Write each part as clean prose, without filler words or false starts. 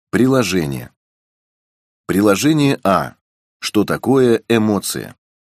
Приложение. Приложение А. Что такое эмоция?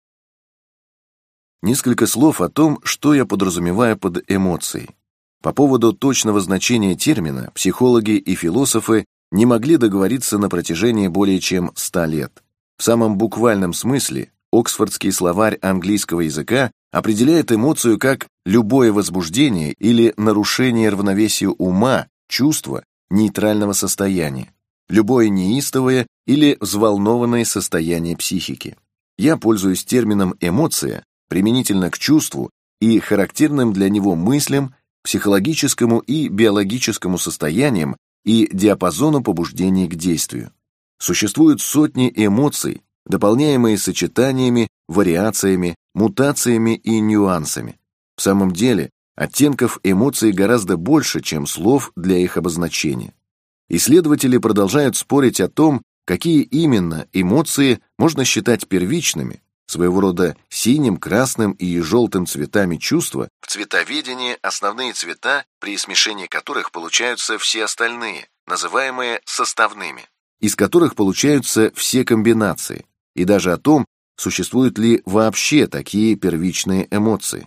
Несколько слов о том, что я подразумеваю под эмоцией. По поводу точного значения термина психологи и философы не могли договориться на протяжении более чем 100 лет. В самом буквальном смысле Оксфордский словарь английского языка определяет эмоцию как любое возбуждение или нарушение равновесия ума, чувства, нейтрального состояния, любое неистовое или взволнованное состояние психики. Я пользуюсь термином «эмоция» применительно к чувству и характерным для него мыслям, психологическому и биологическому состояниям и диапазону побуждений к действию. Существуют сотни эмоций, дополняемые сочетаниями, вариациями, мутациями и нюансами. В самом деле, оттенков эмоций гораздо больше, чем слов для их обозначения. Исследователи продолжают спорить о том, какие именно эмоции можно считать первичными, своего рода синим, красным и желтым цветами чувства. В цветоведении основные цвета, при смешении которых получаются все остальные, называемые составными, из которых получаются все комбинации, и даже о том, существуют ли вообще такие первичные эмоции.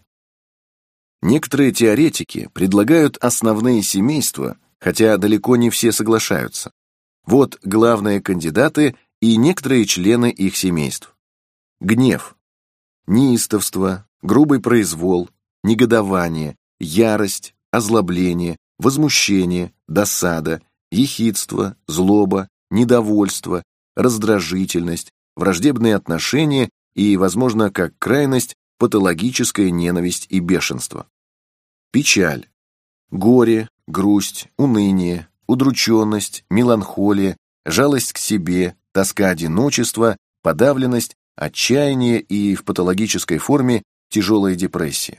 Некоторые теоретики предлагают основные семейства, хотя далеко не все соглашаются. Вот главные кандидаты и некоторые члены их семейств. Гнев, неистовство, грубый произвол, негодование, ярость, озлобление, возмущение, досада, ехидство, злоба, недовольство, раздражительность, враждебные отношения и, возможно, как крайность, патологическая ненависть и бешенство. Печаль, горе, грусть, уныние, удрученность, меланхолия, жалость к себе, тоска одиночества, подавленность, отчаяние и в патологической форме тяжелая депрессия.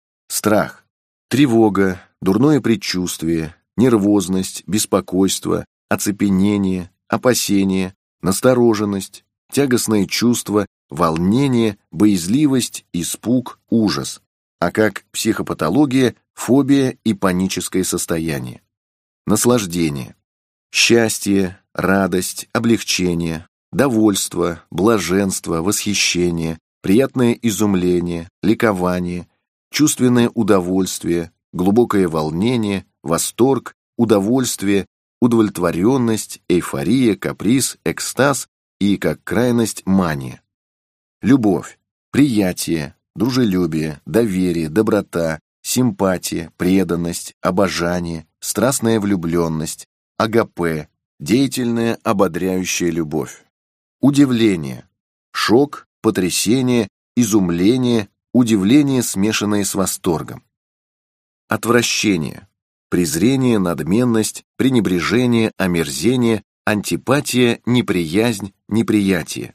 Страх, тревога, дурное предчувствие, нервозность, беспокойство, оцепенение, опасение, настороженность, тягостные чувства, волнение, боязливость, испуг, ужас, а как психопатология, фобия и паническое состояние. Наслаждение, счастье, радость, облегчение, довольство, блаженство, восхищение, приятное изумление, ликование, чувственное удовольствие, глубокое волнение, восторг, удовольствие, удовлетворенность, эйфория, каприз, экстаз и, как крайность, мания. Любовь, приятие, дружелюбие, доверие, доброта, симпатия, преданность, обожание, страстная влюбленность, агапе, деятельная ободряющая любовь. Удивление, шок, потрясение, изумление, удивление, смешанное с восторгом. Отвращение, презрение, надменность, пренебрежение, омерзение, антипатия, неприязнь, неприятие.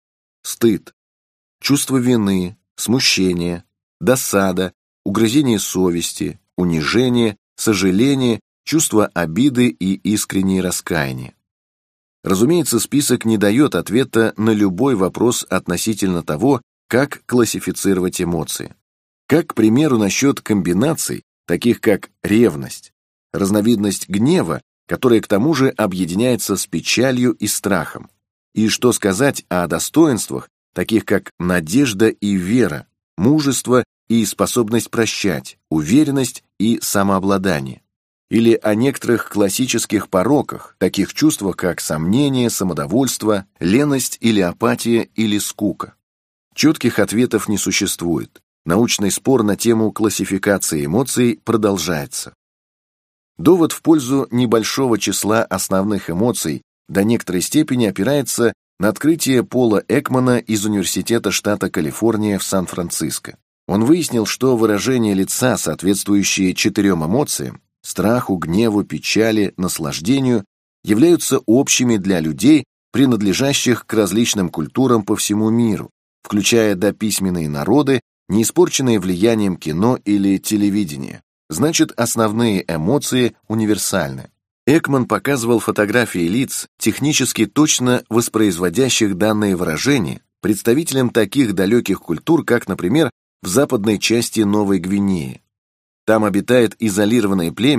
Стыд, чувство вины, смущение, досада, угрызение совести, унижение, сожаление, чувство обиды и искреннее раскаяние. Разумеется, список не дает ответа на любой вопрос относительно того, как классифицировать эмоции. Как, к примеру, насчет комбинаций, таких как ревность, разновидность гнева, которая к тому же объединяется с печалью и страхом. И что сказать о достоинствах, таких как надежда и вера, мужество и способность прощать, уверенность и самообладание. Или о некоторых классических пороках, таких чувствах, как сомнение, самодовольство, леность или апатия или скука. Четких ответов не существует. Научный спор на тему классификации эмоций продолжается. Довод в пользу небольшого числа основных эмоций до некоторой степени опирается на открытие Пола Экмана из Университета штата Калифорния в Сан-Франциско. Он выяснил, что выражения лица, соответствующие 4 эмоциям, страху, гневу, печали, наслаждению, являются общими для людей, принадлежащих к различным культурам по всему миру, включая дописьменные народы, не испорченные влиянием кино или телевидения. Значит, основные эмоции универсальны. Экман показывал фотографии лиц, технически точно воспроизводящих данные выражения, представителям таких далеких культур, как, например, в западной части Новой Гвинеи. Там обитает изолированное племя,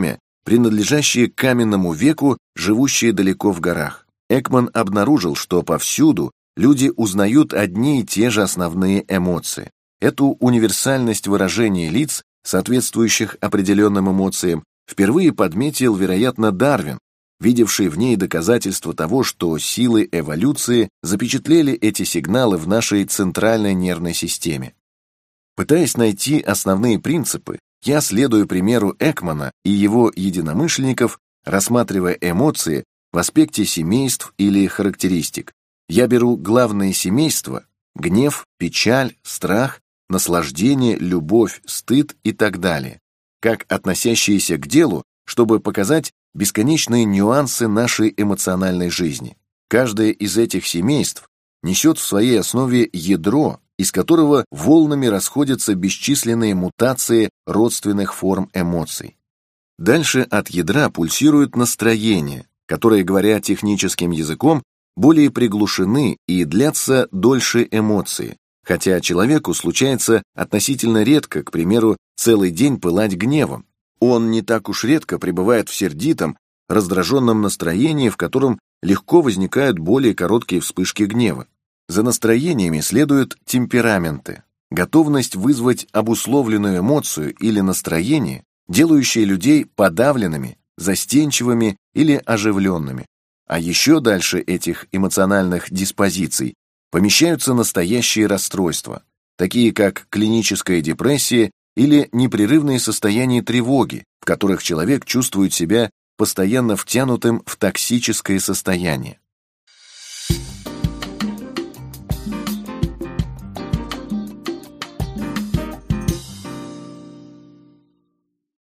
принадлежащие к каменному веку, живущие далеко в горах. Экман обнаружил, что повсюду люди узнают одни и те же основные эмоции. Эту универсальность выражения лиц, соответствующих определенным эмоциям, впервые подметил, вероятно, Дарвин, видевший в ней доказательство того, что силы эволюции запечатлели эти сигналы в нашей центральной нервной системе. Пытаясь найти основные принципы, я следую примеру Экмана и его единомышленников, рассматривая эмоции в аспекте семейств или характеристик. Я беру главные семейства – гнев, печаль, страх, наслаждение, любовь, стыд и так далее, как относящиеся к делу, чтобы показать бесконечные нюансы нашей эмоциональной жизни. Каждое из этих семейств несет в своей основе ядро, из которого волнами расходятся бесчисленные мутации родственных форм эмоций. Дальше от ядра пульсируют настроения, которые, говоря техническим языком, более приглушены и длятся дольше эмоции, хотя человеку случается относительно редко, к примеру, целый день пылать гневом. Он не так уж редко пребывает в сердитом, раздраженном настроении, в котором легко возникают более короткие вспышки гнева. За настроениями следуют темпераменты, готовность вызвать обусловленную эмоцию или настроение, делающие людей подавленными, застенчивыми или оживленными. А еще дальше этих эмоциональных диспозиций помещаются настоящие расстройства, такие как клиническая депрессия или непрерывные состояния тревоги, в которых человек чувствует себя постоянно втянутым в токсическое состояние.